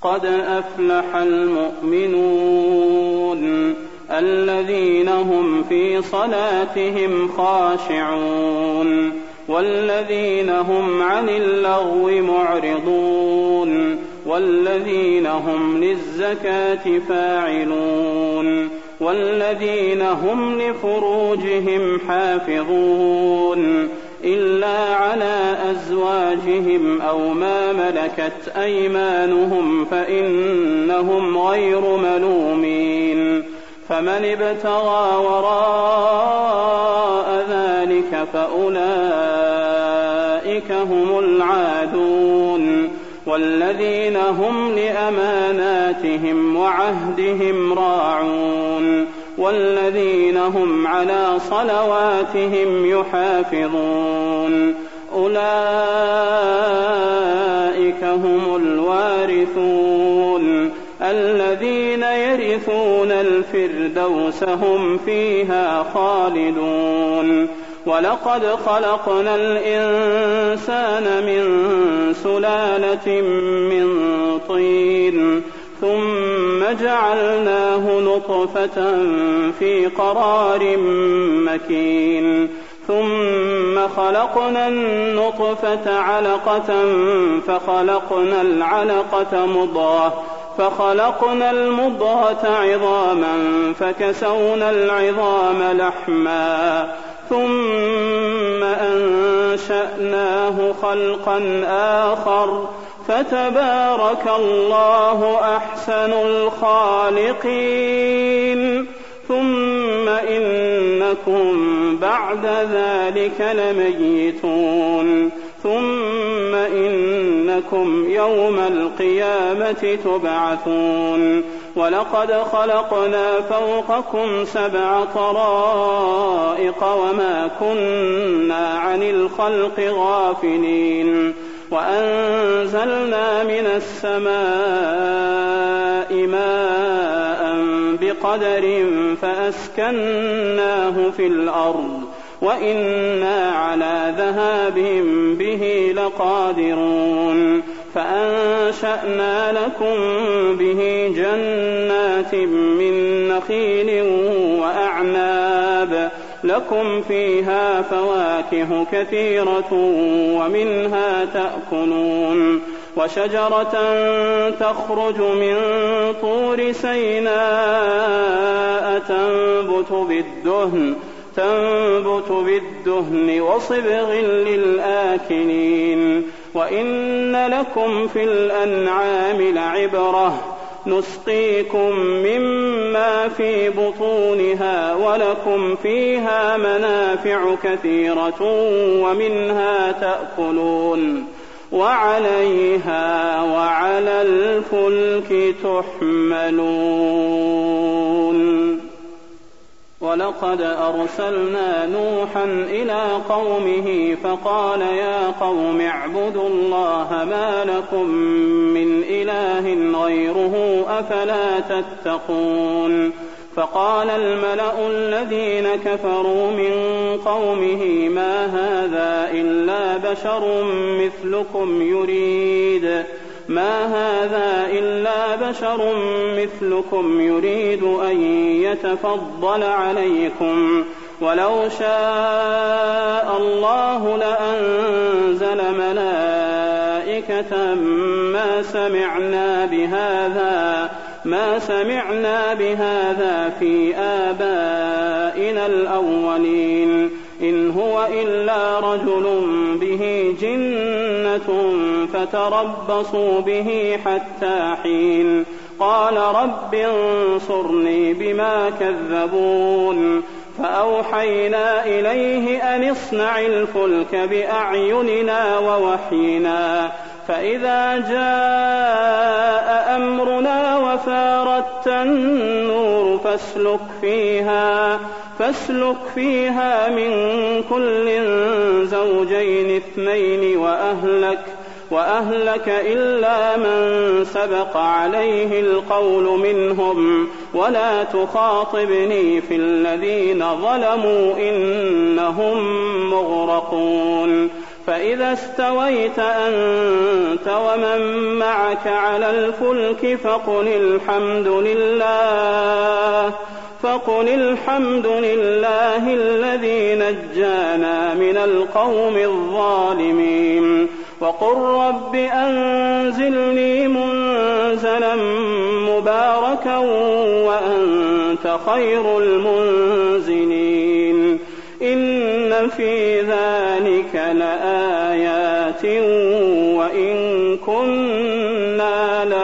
قد أفلح المؤمنون الذين هم في صلاتهم خاشعون والذين هم عن اللغو معرضون والذين هم للزكاة فاعلون والذين هم لفروجهم حافظون إلا على أزواجهم أو ما ملكت أيمانهم فإنهم غير ملومين فمن ابتغى وراء ذلك فأولئك هم العادون والذين هم لأماناتهم وعهدهم راعون والذين هم على صلواتهم يحافظون أولئك هم الوارثون الذين يرثون الفردوس هم فيها خالدون ولقد خلقنا الإنسان من سلالة من طين ثم جعلناه نطفة في قرار مكين ثم خلقنا النطفة علقة فخلقنا المضغة عظاما فكسونا العظام لحما ثم أنشأناه خلقا آخر فتبارك الله أحسن الخالقين ثم إنكم بعد ذلك لميتون ثم إنكم يوم القيامة تبعثون ولقد خلقنا فوقكم 7 طرائق وما كنا عن الخلق غافلين وأنزلنا من السماء ماء بقدر فأسكناه في الأرض وإنا على ذهاب به لقادرون فأنشأنا لكم به جنات من نخيل وأعناب لكم فيها فواكه كثيرة ومنها تأكلون وشجرة تخرج من طور سيناء تنبت بالدهن وصبغ للآكلين وإن لكم في الأنعام لعبرة نسقيكم مما في بطونها ولكم فيها منافع كثيرة ومنها تأكلون وعليها وعلى الفلك تحملون ولقد أرسلنا نوحا إلى قومه فقال يا قوم اعبدوا الله ما لكم من إله غيره أفلا تتقون فقال الملأ الذين كفروا من قومه ما هذا إلا بشر مثلكم يريد أن يتفضل عليكم ولو شاء الله لأنزل ملائكة ما سمعنا بهذا في آبائنا الأولين إن هو إلا رجل به جنة فتربصوا به حتى حين قال رب انصرني بما كذبون فأوحينا إليه أن اصنع الفلك بأعيننا ووحينا فإذا جاء أمرنا وفارت النور فاسلك فيها من كل زوجين 2 وأهلك إلا من سبق عليه القول منهم ولا تخاطبني في الذين ظلموا إنهم مغرقون فإذا استويت أنت ومن معك على الفلك فقل الحمد لله الذي نجانا من القوم الظالمين وقل رب أنزلني منزلا مباركا وأنت خير المنزلين إن في ذلك لآيات وإن كنا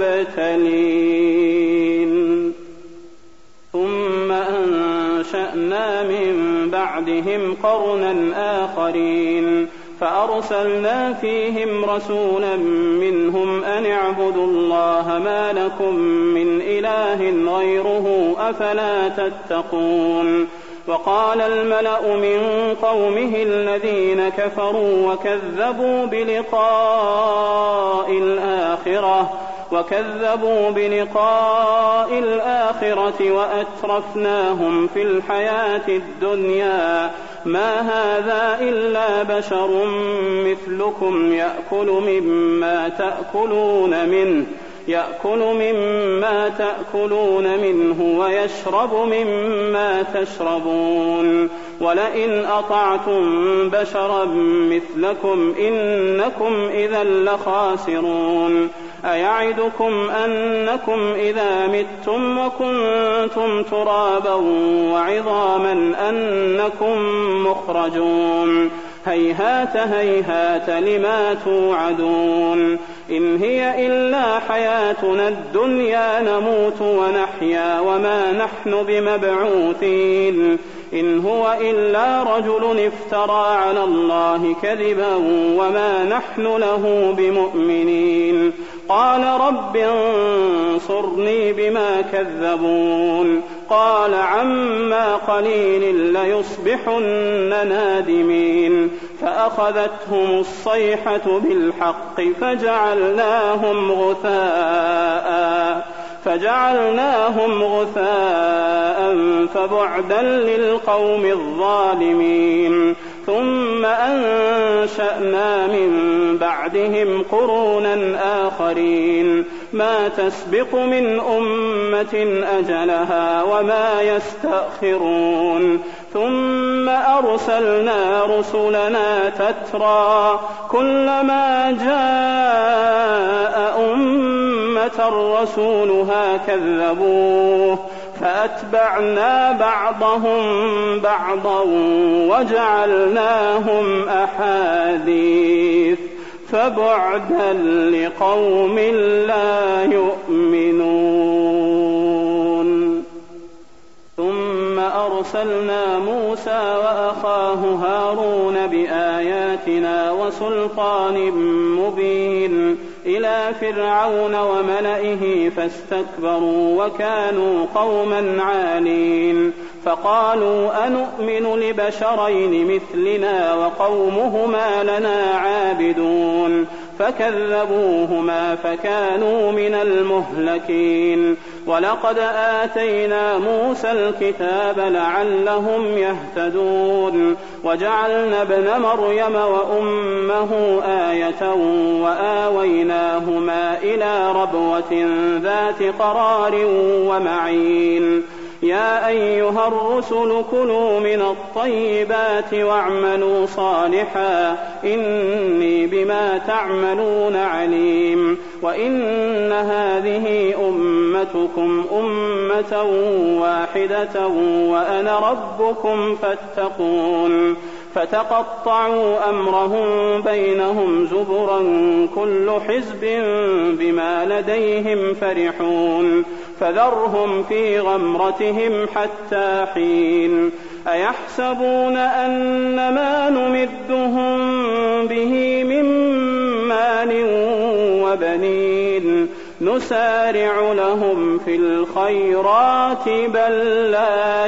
لمبتلين ثم أنشأنا من بعدهم قرنا آخرين فأرسلنا فيهم رسولا منهم أن اعبدوا الله ما لكم من إله غيره أفلا تتقون وقال الملأ من قومه الذين كفروا وكذبوا بلقاء الآخرة وأترفناهم في الحياة الدنيا ما هذا إلا بشر مثلكم يأكل مما تأكلون منه ويشرب مما تشربون ولئن أطعتم بشرا مثلكم إنكم إذا لخاسرون أيعدكم أنكم إذا متم وكنتم ترابا وعظاما أنكم مخرجون هيهات هيهات لما توعدون إن هي إلا حياتنا الدنيا نموت ونحيا وما نحن بمبعوثين إن هو إلا رجل افترى على الله كذبا وما نحن له بمؤمنين قال رب انصرني بما كذبون قال عما قليل ليصبحن نادمين فأخذتهم الصيحة بالحق فجعلناهم غثاء فبعدا للقوم الظالمين ثم أنشأنا من بعدهم قرونا آخرين ما تسبق من أمة أجلها وما يستأخرون ثم أرسلنا رسلنا تترى كلما جاء أمة رسولها كذبوه فأتبعنا بعضهم بعضا وجعلناهم أحاديث فبعدا لقوم لا يؤمنون ثم أرسلنا موسى وأخاه هارون بآياتنا وسلطان مبين إلى فرعون وملئه فاستكبروا وكانوا قوما عالين فقالوا أنؤمن لبشرين مثلنا وقومهما لنا عابدون فكذبوهما فكانوا من المهلكين ولقد آتينا موسى الكتاب لعلهم يهتدون وجعلنا ابن مريم وأمه آية وآويناهما إلى ربوة ذات قرار ومعين يا أيها الرسل كلوا من الطيبات واعملوا صالحا إني بما تعملون عليم وإن هذه أمتكم أمة واحدة وأنا ربكم فاتقون فتقطعوا أمرهم بينهم زبرا كل حزب بما لديهم فرحون فذرهم في غمرتهم حتى حين أيحسبون أن ما نمدهم به من مال وبنين نسارع لهم في الخيرات بل لا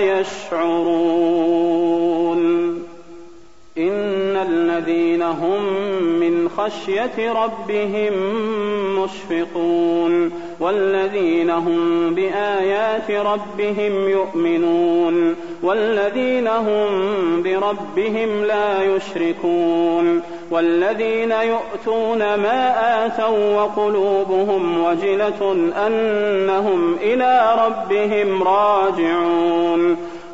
يشعرون إن الذين هم من خشية ربهم مشفقون والذين هم بآيات ربهم يؤمنون والذين هم بربهم لا يشركون والذين يؤتون ما آتوا وقلوبهم وجلة أنهم إلى ربهم راجعون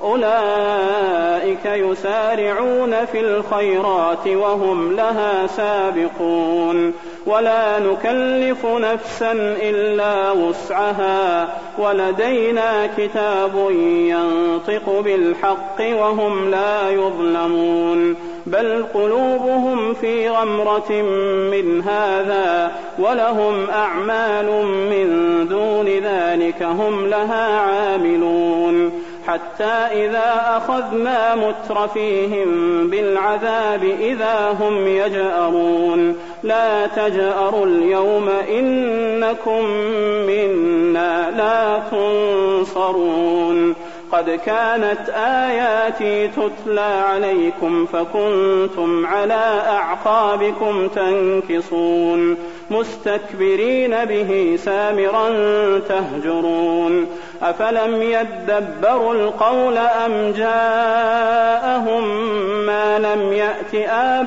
أولئك يسارعون في الخيرات وهم لها سابقون ولا نكلف نفسا إلا وسعها ولدينا كتاب ينطق بالحق وهم لا يظلمون بل قلوبهم في غمرة من هذا ولهم أعمال من دون ذلك هم لها عاملون حتى إذا أخذنا مترفيهم بالعذاب إذا هم يجأرون لا تجأروا اليوم إنكم منا لا تنصرون قد كانت آياتي تتلى عليكم فكنتم على أعقابكم تنكصون مستكبرين به سامرا تهجرون أفلم يدبروا القول أم جاءهم ما لم يأت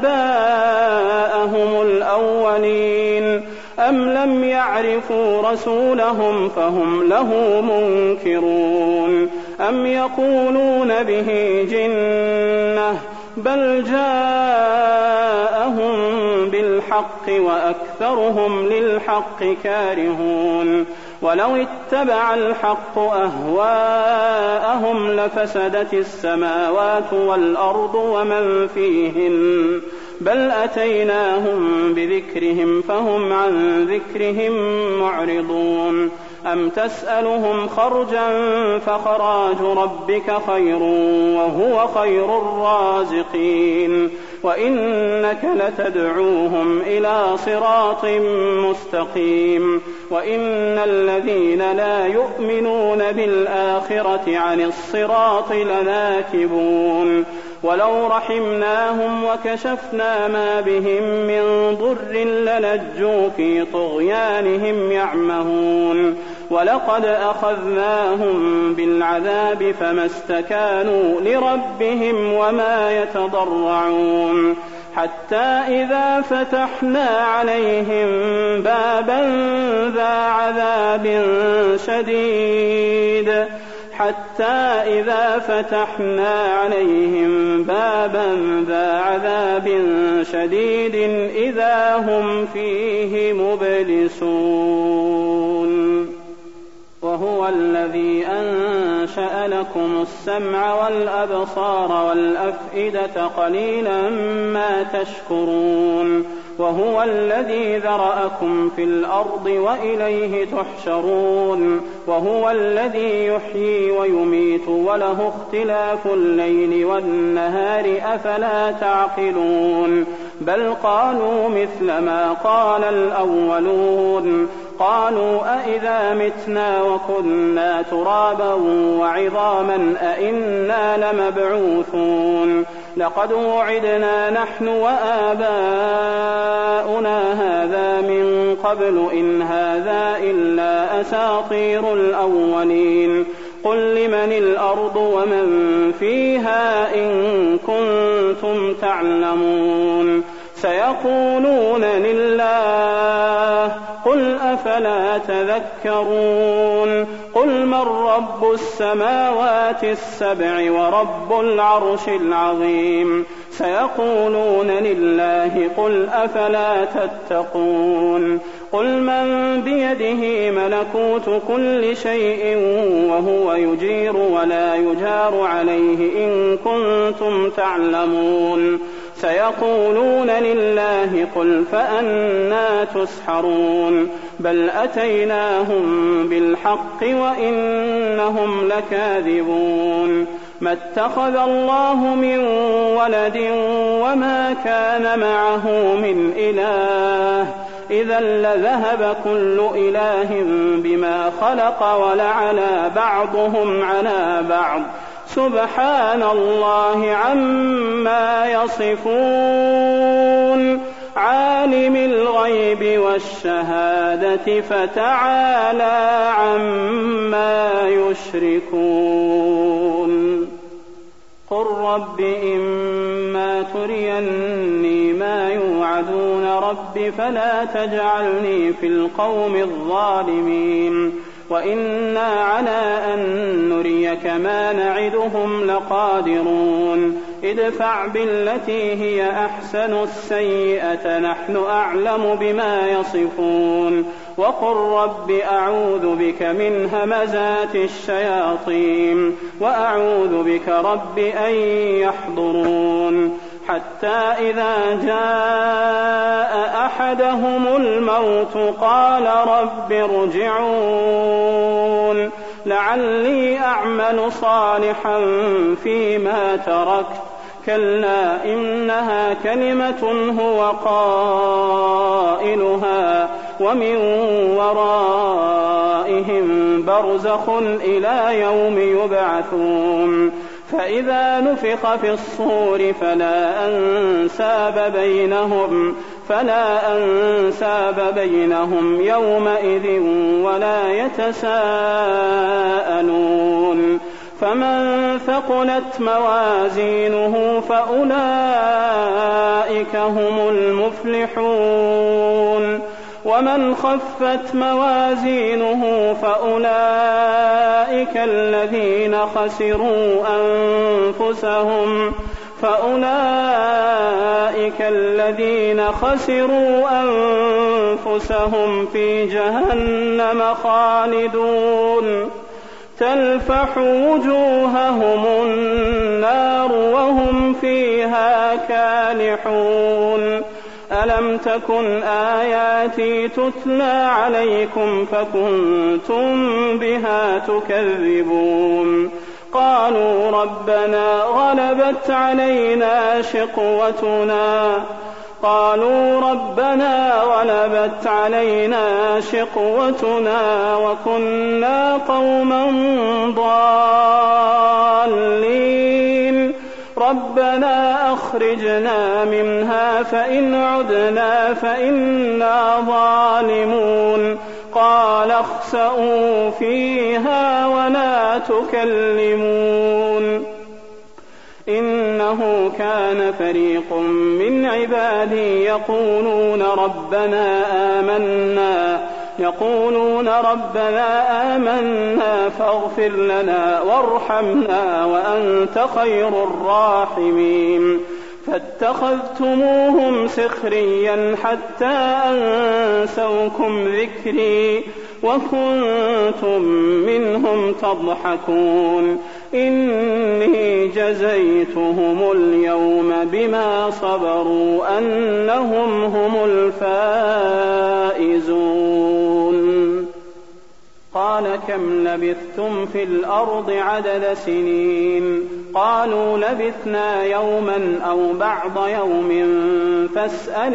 آباءهم الأولين أم لم يعرفوا رسولهم فهم له منكرون أم يقولون به جنة بل جاءهم بالحق وأكثرهم للحق كارهون ولو اتبع الحق أهواءهم لفسدت السماوات والأرض ومن فيهن بل أتيناهم بذكرهم فهم عن ذكرهم معرضون أم تسألهم خرجا فخراج ربك خير وهو خير الرازقين وإنك لتدعوهم إلى صراط مستقيم وإن الذين لا يؤمنون بالآخرة عن الصراط لناكبون ولو رحمناهم وكشفنا ما بهم من ضر للجوا في طغيانهم يعمهون ولقد أخذناهم بالعذاب فما استكانوا لربهم وما يتضرعون حتى إذا فتحنا عليهم بابا ذا عذاب شديد إذا هم فيه مبلسون وهو الذي أنشأ لكم السمع والأبصار والأفئدة قليلا ما تشكرون وهو الذي ذرأكم في الأرض وإليه تحشرون وهو الذي يحيي ويميت وله اختلاف الليل والنهار أفلا تعقلون بل قالوا مثل ما قال الأولون قالوا أإذا متنا وكنا ترابا وعظاما أإنا لمبعوثون لقد وعدنا نحن وآباؤنا هذا من قبل إن هذا إلا أساطير الأولين قل لمن الأرض ومن فيها إن كنتم تعلمون سيقولون لله قل أفلا تذكرون قل من رب السماوات السبع ورب العرش العظيم سيقولون لله قل أفلا تتقون قل من بيده ملكوت كل شيء وهو يجير ولا يجار عليه إن كنتم تعلمون سيقولون لله قل فأنى تسحرون بل أتيناهم بالحق وإنهم لكاذبون ما اتخذ الله من ولد وما كان معه من إله إذا لذهب كل إله بما خلق ولعلى بعضهم على بعض سبحان الله عما يصفون عالم الغيب والشهادة فتعالى عما يشركون قل رب إما تريني ما يوعدون رب فلا تجعلني في القوم الظالمين وإنا على أن نريك ما نعدهم لقادرون ادفع بالتي هي أحسن السيئة نحن أعلم بما يصفون وقل رب أعوذ بك من همزات الشياطين وأعوذ بك رب أن يحضرون حتى إذا جاء أحدهم الموت قال رب ارجعون لعلي أعمل صالحا فيما تركت كلا إنها كلمة هو قائلها ومن ورائهم برزخ إلى يوم يبعثون فإذا نفخ في الصور فلا أنساب بينهم يومئذ ولا يتساءلون فمن ثقلت موازينه فأولئك هم المفلحون ومن خفت موازينه فأولئك الذين خسروا أنفسهم في جهنم خالدون تلفح وجوههم النار وهم فيها كالحون ألم تكن آياتي تتلى عليكم فكنتم بها تكذبون قالوا ربنا غلبت علينا شقوتنا وكنا قوما ضالين ربنا أخرجنا منها فإن عدنا فإنا ظالمون قال اخسئوا فيها ولا تكلمون إنه كان فريق من عبادي يقولون ربنا آمنا فاغفر لنا وارحمنا وأنت خير الراحمين فاتخذتموهم سخريا حتى أنسوكم ذكري وكنتم منهم تضحكون إني جزيتهم اليوم بما صبروا أنهم هم الفائزون قال كم لبثتم في الأرض عدد سنين قالوا لبثنا يوما أو بعض يوم فاسأل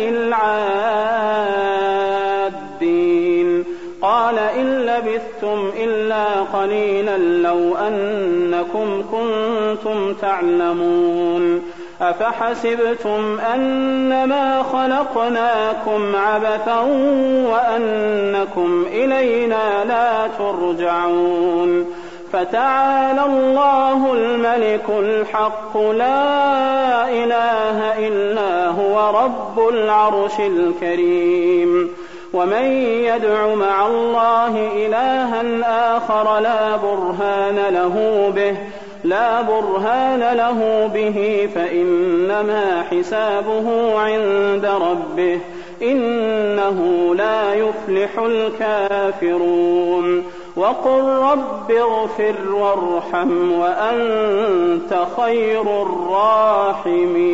العادين قال إن لبثتم إلا قليلا لو أنكم كنتم تعلمون أفحسبتم أنما خلقناكم عبثا وأنكم إلينا لا ترجعون فتعالى الله الملك الحق لا إله إلا هو رب العرش الكريم ومن يدع مع الله إلها آخر لا برهان له به فإنما حسابه عند ربه إنه لا يفلح الكافرون وقل رب اغفر وارحم وأنت خير الراحمين